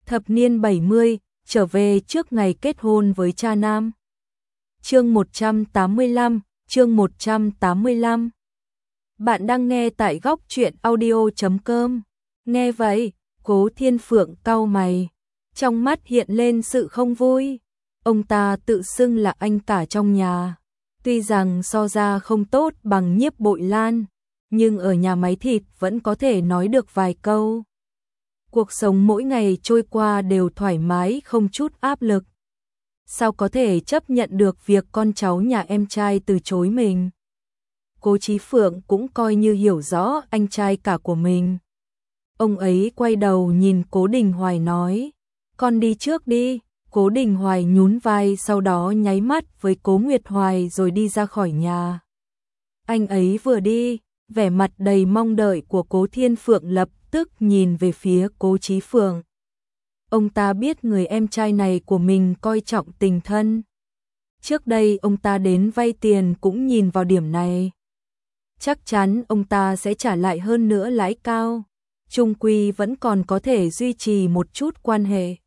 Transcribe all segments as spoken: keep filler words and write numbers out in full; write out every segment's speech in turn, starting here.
Thập niên bảy mươi, trở về trước ngày kết hôn với cha nam. Chương một trăm tám mươi lăm, chương một trăm tám mươi lăm. Bạn đang nghe tại góc truyện audio chấm com. Nghe vậy, Cố Thiên Phượng cau mày, trong mắt hiện lên sự không vui. Ông ta tự xưng là anh cả trong nhà, tuy rằng so ra không tốt bằng Nhiếp Bội Lan, nhưng ở nhà máy thịt vẫn có thể nói được vài câu. Cuộc sống mỗi ngày trôi qua đều thoải mái không chút áp lực. Sao có thể chấp nhận được việc con cháu nhà em trai từ chối mình? Cố Chí Phượng cũng coi như hiểu rõ anh trai cả của mình. Ông ấy quay đầu nhìn Cố Đình Hoài nói, con đi trước đi. Cố Đình Hoài nhún vai, sau đó nháy mắt với Cố Nguyệt Hoài rồi đi ra khỏi nhà. Anh ấy vừa đi, vẻ mặt đầy mong đợi của Cố Thiên Phượng lập tức nhìn về phía Cố Chí Phượng. Ông ta biết người em trai này của mình coi trọng tình thân. Trước đây ông ta đến vay tiền cũng nhìn vào điểm này. Chắc chắn ông ta sẽ trả lại, hơn nữa lãi cao. Chung quy vẫn còn có thể duy trì một chút quan hệ.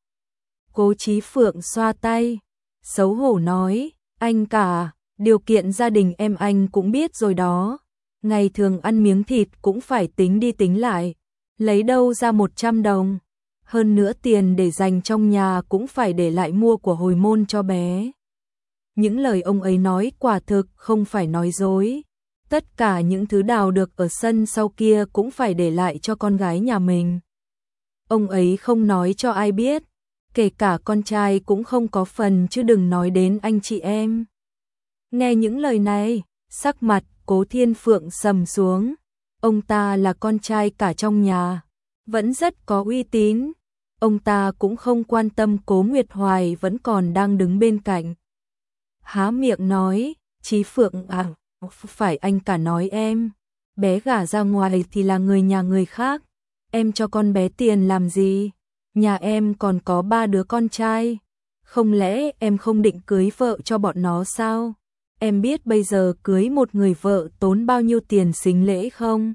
Cố Chí Phượng xoa tay, xấu hổ nói, anh cả, điều kiện gia đình em anh cũng biết rồi đó. Ngày thường ăn miếng thịt cũng phải tính đi tính lại, lấy đâu ra một trăm đồng. Hơn nữa tiền để dành trong nhà cũng phải để lại mua của hồi môn cho bé. Những lời ông ấy nói quả thực không phải nói dối. Tất cả những thứ đào được ở sân sau kia cũng phải để lại cho con gái nhà mình. Ông ấy không nói cho ai biết, kể cả con trai cũng không có phần, chứ đừng nói đến anh chị em. Nghe những lời này, sắc mặt Cố Thiên Phượng sầm xuống. Ông ta là con trai cả trong nhà, vẫn rất có uy tín. Ông ta cũng không quan tâm Cố Nguyệt Hoài vẫn còn đang đứng bên cạnh. Há miệng nói, Chí Phượng à, phải anh cả nói em. Bé gả ra ngoài thì là người nhà người khác. Em cho con bé tiền làm gì? Nhà em còn có ba đứa con trai. Không lẽ em không định cưới vợ cho bọn nó sao? Em biết bây giờ cưới một người vợ tốn bao nhiêu tiền sính lễ không?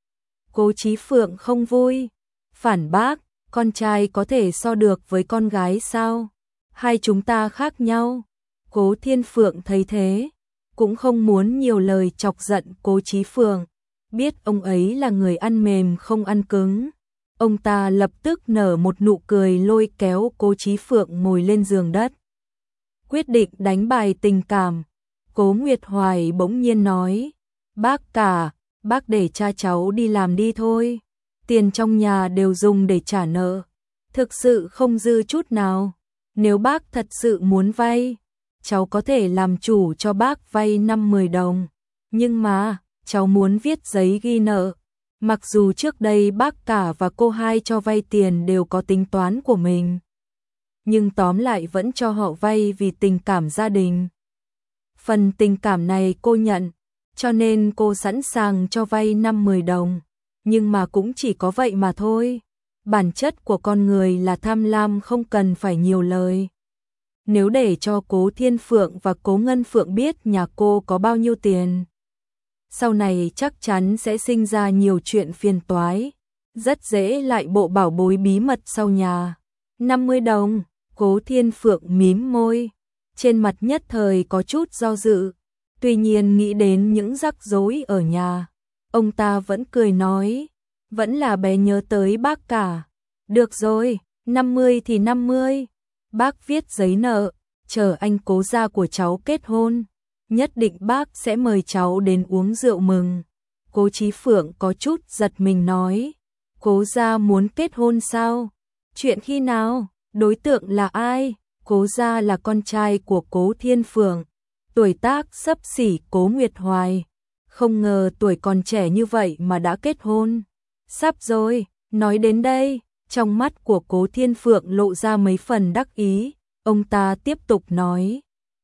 Cố Chí Phượng không vui, phản bác, con trai có thể so được với con gái sao? Hai chúng ta khác nhau. Cố Thiên Phượng thấy thế, cũng không muốn nhiều lời chọc giận Cố Chí Phượng. Biết ông ấy là người ăn mềm không ăn cứng. Ông ta lập tức nở một nụ cười, lôi kéo Cố Chí Phượng ngồi lên giường đất. Quyết định đánh bài tình cảm. Cố Nguyệt Hoài bỗng nhiên nói, bác cả, bác để cha cháu đi làm đi thôi. Tiền trong nhà đều dùng để trả nợ, thực sự không dư chút nào. Nếu bác thật sự muốn vay, cháu có thể làm chủ cho bác vay năm mười đồng. Nhưng mà, cháu muốn viết giấy ghi nợ. Mặc dù trước đây bác cả và cô hai cho vay tiền đều có tính toán của mình, nhưng tóm lại vẫn cho họ vay vì tình cảm gia đình. Phần tình cảm này cô nhận, cho nên cô sẵn sàng cho vay năm mười đồng. Nhưng mà cũng chỉ có vậy mà thôi. Bản chất của con người là tham lam, không cần phải nhiều lời. Nếu để cho Cố Thiên Phượng và Cố Ngân Phượng biết nhà cô có bao nhiêu tiền, sau này chắc chắn sẽ sinh ra nhiều chuyện phiền toái, rất dễ lại bộ bảo bối bí mật sau nhà. năm mươi đồng, Cố Thiên Phượng mím môi, trên mặt nhất thời có chút do dự. Tuy nhiên nghĩ đến những rắc rối ở nhà, ông ta vẫn cười nói, vẫn là bé nhớ tới bác cả. Được rồi, năm mươi thì năm mươi. Bác viết giấy nợ, chờ anh Cố gia của cháu kết hôn, nhất định bác sẽ mời cháu đến uống rượu mừng. Cố Chí Phượng có chút giật mình nói, Cố gia muốn kết hôn sao? Chuyện khi nào? Đối tượng là ai? Cố gia là con trai của Cố Thiên Phượng, tuổi tác xấp xỉ Cố Nguyệt Hoài. Không ngờ tuổi còn trẻ như vậy mà đã kết hôn. Sắp rồi. Nói đến đây, trong mắt của Cố Thiên Phượng lộ ra mấy phần đắc ý. Ông ta tiếp tục nói,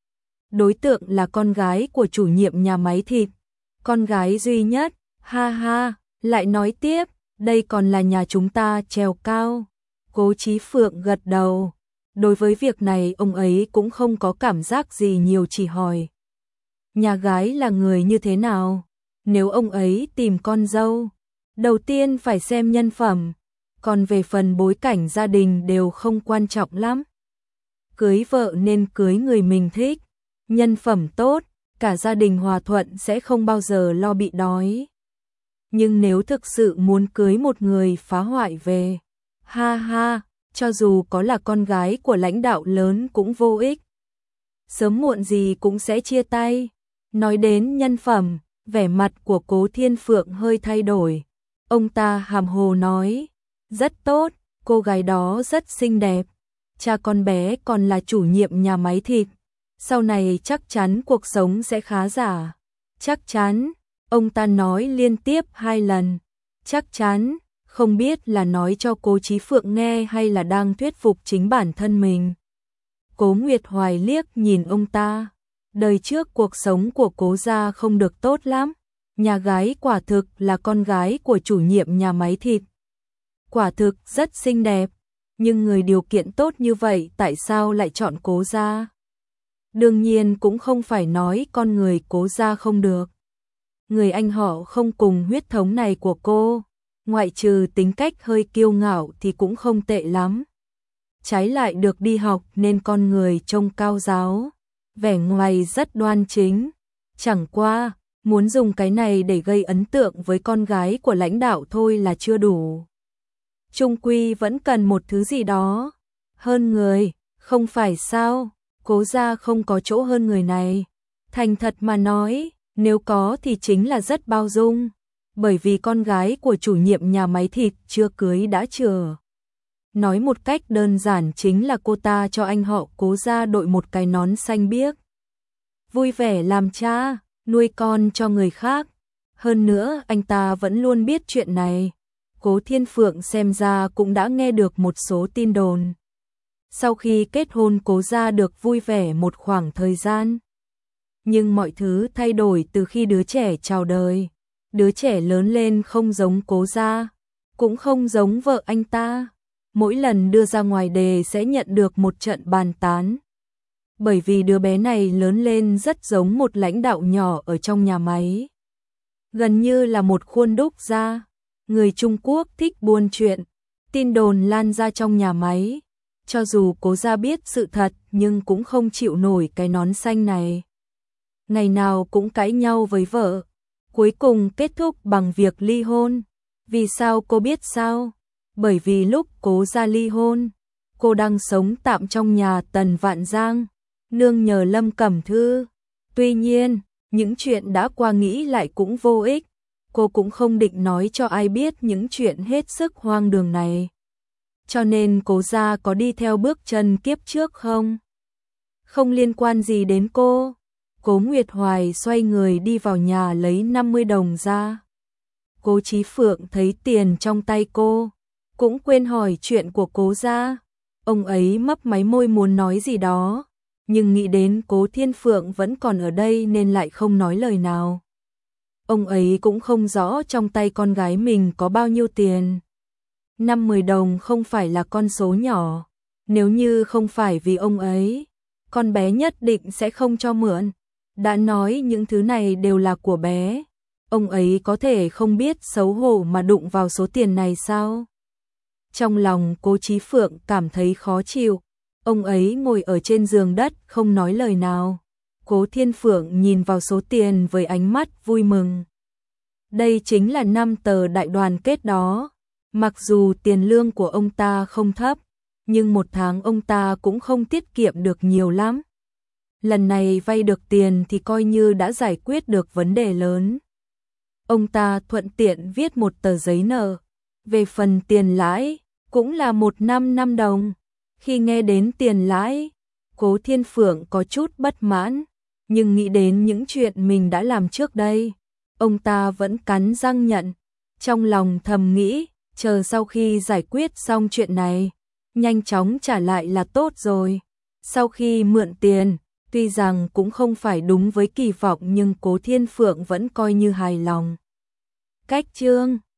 đối tượng là con gái của chủ nhiệm nhà máy thịt. Con gái duy nhất. Ha ha. Lại nói tiếp, đây còn là nhà chúng ta trèo cao. Cố Chí Phượng gật đầu. Đối với việc này ông ấy cũng không có cảm giác gì nhiều, chỉ hỏi, nhà gái là người như thế nào? Nếu ông ấy tìm con dâu, đầu tiên phải xem nhân phẩm. còn về phần bối cảnh gia đình đều không quan trọng lắm. Cưới vợ nên cưới người mình thích, nhân phẩm tốt, cả gia đình hòa thuận sẽ không bao giờ lo bị đói. Nhưng nếu thực sự muốn cưới một người phá hoại về, ha ha, cho dù có là con gái của lãnh đạo lớn cũng vô ích. Sớm muộn gì cũng sẽ chia tay. Nói đến nhân phẩm, vẻ mặt của Cố Thiên Phượng hơi thay đổi. Ông ta hàm hồ nói, rất tốt, cô gái đó rất xinh đẹp. Cha con bé còn là chủ nhiệm nhà máy thịt. Sau này chắc chắn cuộc sống sẽ khá giả. Chắc chắn, ông ta nói liên tiếp hai lần. Chắc chắn, không biết là nói cho Cố Chí Phượng nghe hay là đang thuyết phục chính bản thân mình. Cố Nguyệt Hoài liếc nhìn ông ta. Đời trước cuộc sống của Cố gia không được tốt lắm. Nhà gái quả thực là con gái của chủ nhiệm nhà máy thịt. Quả thực rất xinh đẹp. Nhưng người điều kiện tốt như vậy tại sao lại chọn Cố gia? Đương nhiên cũng không phải nói con người Cố gia không được. Người anh họ không cùng huyết thống này của cô, ngoại trừ tính cách hơi kiêu ngạo thì cũng không tệ lắm. Trái lại được đi học nên con người trông cao giáo, vẻ ngoài rất đoan chính. Chẳng qua, muốn dùng cái này để gây ấn tượng với con gái của lãnh đạo thôi là chưa đủ. Chung quy vẫn cần một thứ gì đó. Hơn người, không phải sao? Cố gia không có chỗ hơn người này. Thành thật mà nói, nếu có thì chính là rất bao dung. Bởi vì con gái của chủ nhiệm nhà máy thịt chưa cưới đã chừa. Nói một cách đơn giản chính là cô ta cho anh họ Cố gia đội một cái nón xanh biếc. Vui vẻ làm cha, nuôi con cho người khác. Hơn nữa anh ta vẫn luôn biết chuyện này. Cố Thiên Phượng xem ra cũng đã nghe được một số tin đồn. Sau khi kết hôn Cố gia được vui vẻ một khoảng thời gian. Nhưng mọi thứ thay đổi từ khi đứa trẻ chào đời. Đứa trẻ lớn lên không giống Cố gia, cũng không giống vợ anh ta. Mỗi lần đưa ra ngoài đề sẽ nhận được một trận bàn tán. Bởi vì đứa bé này lớn lên rất giống một lãnh đạo nhỏ ở trong nhà máy. Gần như là một khuôn đúc ra. Người Trung Quốc thích buôn chuyện. Tin đồn lan ra trong nhà máy. Cho dù Cố gia biết sự thật nhưng cũng không chịu nổi cái nón xanh này. Ngày nào cũng cãi nhau với vợ. Cuối cùng kết thúc bằng việc ly hôn. Vì sao cô biết sao? Bởi vì lúc Cố gia ly hôn, cô đang sống tạm trong nhà Tần Vạn Giang, nương nhờ Lâm Cẩm Thư. Tuy nhiên, những chuyện đã qua nghĩ lại cũng vô ích. Cô cũng không định nói cho ai biết những chuyện hết sức hoang đường này. Cho nên Cố gia có đi theo bước chân kiếp trước không? Không liên quan gì đến cô. Cố Nguyệt Hoài xoay người đi vào nhà lấy năm mươi đồng ra. Cố Chí Phượng thấy tiền trong tay cô, cũng quên hỏi chuyện của Cố gia. Ông ấy mấp máy môi muốn nói gì đó, nhưng nghĩ đến Cố Thiên Phượng vẫn còn ở đây nên lại không nói lời nào. Ông ấy cũng không rõ trong tay con gái mình có bao nhiêu tiền. năm mươi đồng không phải là con số nhỏ. Nếu như không phải vì ông ấy, con bé nhất định sẽ không cho mượn. Đã nói những thứ này đều là của bé. Ông ấy có thể không biết xấu hổ mà đụng vào số tiền này sao? Trong lòng Cố Chí Phượng cảm thấy khó chịu. Ông ấy ngồi ở trên giường đất không nói lời nào. Cố Thiên Phượng nhìn vào số tiền với ánh mắt vui mừng. Đây chính là năm tờ đại đoàn kết đó. Mặc dù tiền lương của ông ta không thấp, nhưng một tháng ông ta cũng không tiết kiệm được nhiều lắm. Lần này vay được tiền thì coi như đã giải quyết được vấn đề lớn. Ông ta thuận tiện viết một tờ giấy nợ. Về phần tiền lãi, cũng là một năm năm đồng. Khi nghe đến tiền lãi, Cố Thiên Phượng có chút bất mãn, nhưng nghĩ đến những chuyện mình đã làm trước đây, ông ta vẫn cắn răng nhận. Trong lòng thầm nghĩ, chờ sau khi giải quyết xong chuyện này, nhanh chóng trả lại là tốt rồi. Sau khi mượn tiền, tuy rằng cũng không phải đúng với kỳ vọng nhưng Cố Thiên Phượng vẫn coi như hài lòng. Cách chương